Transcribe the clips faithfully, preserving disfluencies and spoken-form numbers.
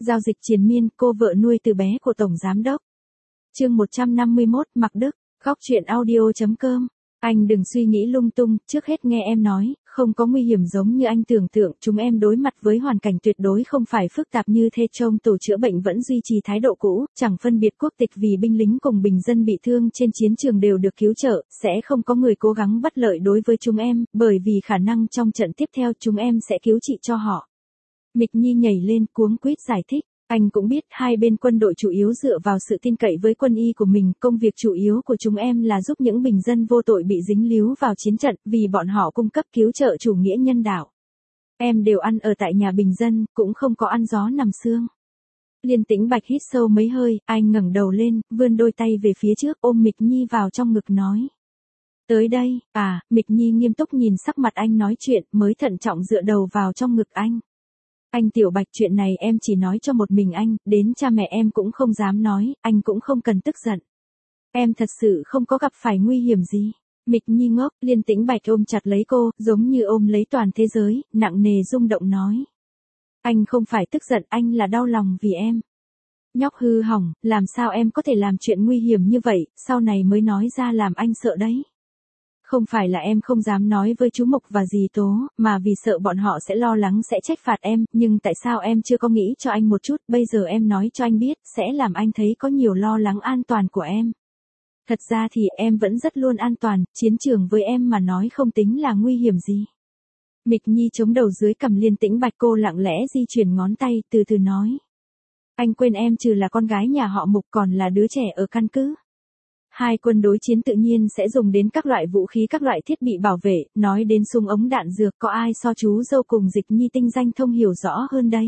Giao dịch triền miên, cô vợ nuôi từ bé của Tổng Giám Đốc. Chương một trăm năm mươi mốt, Mạc Đức, Góc truyện audio chấm com. Anh đừng suy nghĩ lung tung, trước hết nghe em nói, không có nguy hiểm giống như anh tưởng tượng, chúng em đối mặt với hoàn cảnh tuyệt đối không phải phức tạp như thế. Trong tổ chữa bệnh vẫn duy trì thái độ cũ, chẳng phân biệt quốc tịch, vì binh lính cùng bình dân bị thương trên chiến trường đều được cứu trợ, sẽ không có người cố gắng bất lợi đối với chúng em, bởi vì khả năng trong trận tiếp theo chúng em sẽ cứu trị cho họ. Mịch Nhi nhảy lên cuống quýt giải thích. Anh cũng biết hai bên quân đội chủ yếu dựa vào sự tin cậy với quân y của mình, công việc chủ yếu của chúng em là giúp những bình dân vô tội bị dính líu vào chiến trận, vì bọn họ cung cấp cứu trợ chủ nghĩa nhân đạo. Em đều ăn ở tại nhà bình dân, cũng không có ăn gió nằm sương. Liên Tĩnh Bạch hít sâu mấy hơi, anh ngẩng đầu lên, vươn đôi tay về phía trước, ôm Mịch Nhi vào trong ngực nói. Tới đây, à, Mịch Nhi nghiêm túc nhìn sắc mặt anh nói chuyện, mới thận trọng dựa đầu vào trong ngực anh. Anh Tiểu Bạch, chuyện này em chỉ nói cho một mình anh, đến cha mẹ em cũng không dám nói, anh cũng không cần tức giận. Em thật sự không có gặp phải nguy hiểm gì. Mịch Nhi ngốc, Liên Tĩnh Bạch ôm chặt lấy cô, giống như ôm lấy toàn thế giới, nặng nề rung động nói. Anh không phải tức giận, anh là đau lòng vì em. Nhóc hư hỏng, làm sao em có thể làm chuyện nguy hiểm như vậy, sau này mới nói ra làm anh sợ đấy. Không phải là em không dám nói với chú Mục và dì Tố, mà vì sợ bọn họ sẽ lo lắng sẽ trách phạt em, nhưng tại sao em chưa có nghĩ cho anh một chút, bây giờ em nói cho anh biết, sẽ làm anh thấy có nhiều lo lắng an toàn của em. Thật ra thì em vẫn rất luôn an toàn, chiến trường với em mà nói không tính là nguy hiểm gì. Mịch Nhi chống đầu dưới cằm Liên Tĩnh Bạch, cô lặng lẽ di chuyển ngón tay, từ từ nói. Anh quên em trừ là con gái nhà họ Mục còn là đứa trẻ ở căn cứ. Hai quân đối chiến tự nhiên sẽ dùng đến các loại vũ khí, các loại thiết bị bảo vệ, nói đến súng ống đạn dược, có ai so chú dâu cùng Dịch Nhi tinh danh thông hiểu rõ hơn đây.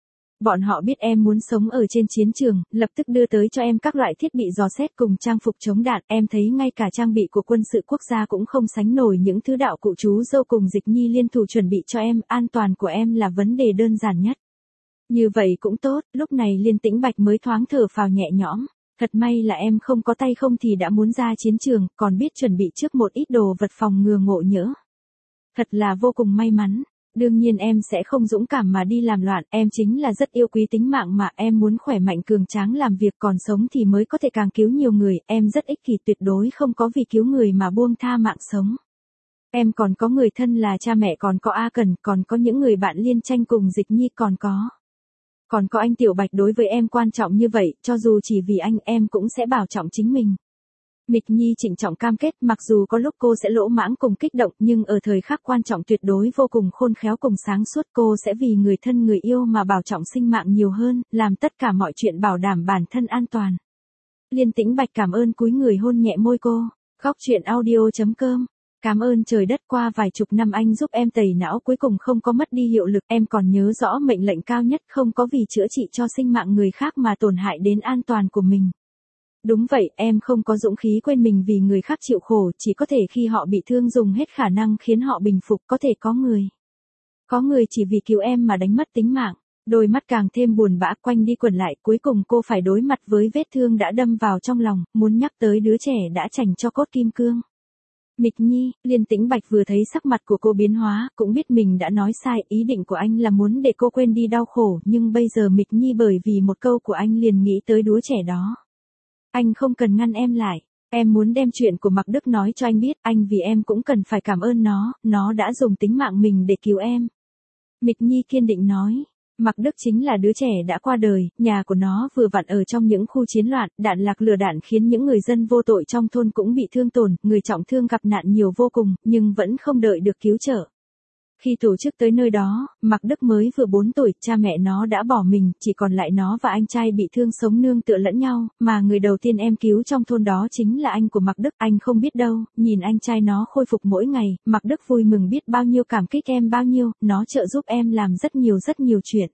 Bọn họ biết em muốn sống ở trên chiến trường, lập tức đưa tới cho em các loại thiết bị dò xét cùng trang phục chống đạn, em thấy ngay cả trang bị của quân sự quốc gia cũng không sánh nổi những thứ đạo cụ chú dâu cùng Dịch Nhi liên thủ chuẩn bị cho em, an toàn của em là vấn đề đơn giản nhất. Như vậy cũng tốt, lúc này Liên Tĩnh Bạch mới thoáng thở phào nhẹ nhõm. Thật may là em không có tay không thì đã muốn ra chiến trường, còn biết chuẩn bị trước một ít đồ vật phòng ngừa ngộ nhỡ. Thật là vô cùng may mắn. Đương nhiên em sẽ không dũng cảm mà đi làm loạn, em chính là rất yêu quý tính mạng mà, em muốn khỏe mạnh cường tráng làm việc, còn sống thì mới có thể càng cứu nhiều người, em rất ích kỷ, tuyệt đối không có vì cứu người mà buông tha mạng sống. Em còn có người thân là cha mẹ, còn có A Cần, còn có những người bạn Liên Tranh cùng Dịch Nhi, còn có... Còn có anh Tiểu Bạch, đối với em quan trọng như vậy, cho dù chỉ vì anh em cũng sẽ bảo trọng chính mình. Mịch Nhi trịnh trọng cam kết, mặc dù có lúc cô sẽ lỗ mãng cùng kích động, nhưng ở thời khắc quan trọng tuyệt đối vô cùng khôn khéo cùng sáng suốt, cô sẽ vì người thân người yêu mà bảo trọng sinh mạng nhiều hơn, làm tất cả mọi chuyện bảo đảm bản thân an toàn. Liên Tĩnh Bạch cảm ơn cúi người hôn nhẹ môi cô. Góc truyện audio chấm com. Cảm ơn trời đất, qua vài chục năm anh giúp em tẩy não cuối cùng không có mất đi hiệu lực, em còn nhớ rõ mệnh lệnh cao nhất, không có vì chữa trị cho sinh mạng người khác mà tổn hại đến an toàn của mình. Đúng vậy, em không có dũng khí quên mình vì người khác chịu khổ, chỉ có thể khi họ bị thương dùng hết khả năng khiến họ bình phục, có thể có người. Có người chỉ vì cứu em mà đánh mất tính mạng. Đôi mắt càng thêm buồn bã quanh đi quẩn lại, cuối cùng cô phải đối mặt với vết thương đã đâm vào trong lòng, muốn nhắc tới đứa trẻ đã chành cho cốt kim cương. Mịch Nhi, Liên Tĩnh Bạch vừa thấy sắc mặt của cô biến hóa, cũng biết mình đã nói sai, ý định của anh là muốn để cô quên đi đau khổ, nhưng bây giờ Mịch Nhi bởi vì một câu của anh liền nghĩ tới đứa trẻ đó. Anh không cần ngăn em lại, em muốn đem chuyện của Mạc Đức nói cho anh biết, anh vì em cũng cần phải cảm ơn nó, nó đã dùng tính mạng mình để cứu em. Mịch Nhi kiên định nói. Mạc Đức chính là đứa trẻ đã qua đời, nhà của nó vừa vặn ở trong những khu chiến loạn, đạn lạc lửa đạn khiến những người dân vô tội trong thôn cũng bị thương tổn, người trọng thương gặp nạn nhiều vô cùng, nhưng vẫn không đợi được cứu trợ. Khi tổ chức tới nơi đó, Mạc Đức mới vừa bốn tuổi, cha mẹ nó đã bỏ mình, chỉ còn lại nó và anh trai bị thương sống nương tựa lẫn nhau, mà người đầu tiên em cứu trong thôn đó chính là anh của Mạc Đức, anh không biết đâu, nhìn anh trai nó khôi phục mỗi ngày, Mạc Đức vui mừng biết bao nhiêu, cảm kích em bao nhiêu, nó trợ giúp em làm rất nhiều rất nhiều chuyện.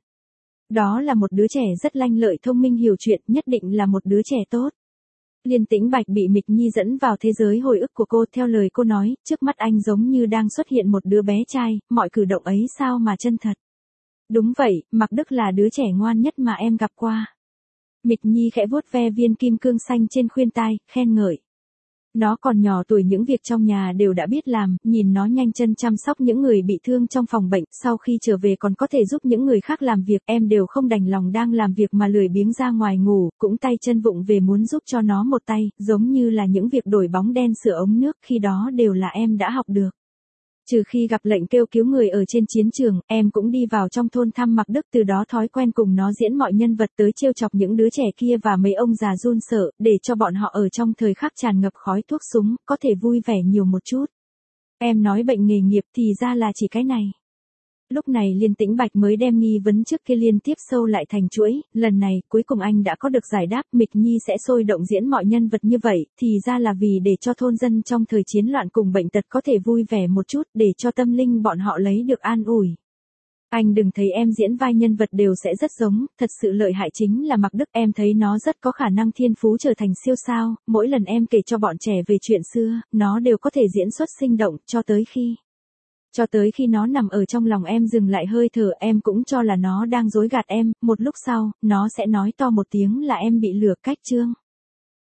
Đó là một đứa trẻ rất lanh lợi, thông minh, hiểu chuyện, nhất định là một đứa trẻ tốt. Liên Tĩnh Bạch bị Mịch Nhi dẫn vào thế giới hồi ức của cô, theo lời cô nói, trước mắt anh giống như đang xuất hiện một đứa bé trai, mọi cử động ấy sao mà chân thật. Đúng vậy, Mạc Đức là đứa trẻ ngoan nhất mà em gặp qua. Mịch Nhi khẽ vuốt ve viên kim cương xanh trên khuyên tai, khen ngợi. Nó còn nhỏ tuổi những việc trong nhà đều đã biết làm, nhìn nó nhanh chân chăm sóc những người bị thương trong phòng bệnh, sau khi trở về còn có thể giúp những người khác làm việc, em đều không đành lòng đang làm việc mà lười biếng ra ngoài ngủ, cũng tay chân vụng về muốn giúp cho nó một tay, giống như là những việc đổi bóng đen sửa ống nước, khi đó đều là em đã học được. Trừ khi gặp lệnh kêu cứu người ở trên chiến trường, em cũng đi vào trong thôn thăm Mạc Đức, từ đó thói quen cùng nó diễn mọi nhân vật tới trêu chọc những đứa trẻ kia và mấy ông già run sợ, để cho bọn họ ở trong thời khắc tràn ngập khói thuốc súng, có thể vui vẻ nhiều một chút. Em nói bệnh nghề nghiệp thì ra là chỉ cái này. Lúc này Liên Tĩnh Bạch mới đem nghi vấn trước kia liên tiếp sâu lại thành chuỗi, lần này, cuối cùng anh đã có được giải đáp, Mịch Nhi sẽ sôi động diễn mọi nhân vật như vậy, thì ra là vì để cho thôn dân trong thời chiến loạn cùng bệnh tật có thể vui vẻ một chút, để cho tâm linh bọn họ lấy được an ủi. Anh đừng thấy em diễn vai nhân vật đều sẽ rất giống, thật sự lợi hại chính là Mạc Đức, em thấy nó rất có khả năng thiên phú trở thành siêu sao, mỗi lần em kể cho bọn trẻ về chuyện xưa, nó đều có thể diễn xuất sinh động, cho tới khi... Cho tới khi nó nằm ở trong lòng em dừng lại hơi thở, em cũng cho là nó đang dối gạt em, một lúc sau, nó sẽ nói to một tiếng là em bị lừa cách chương.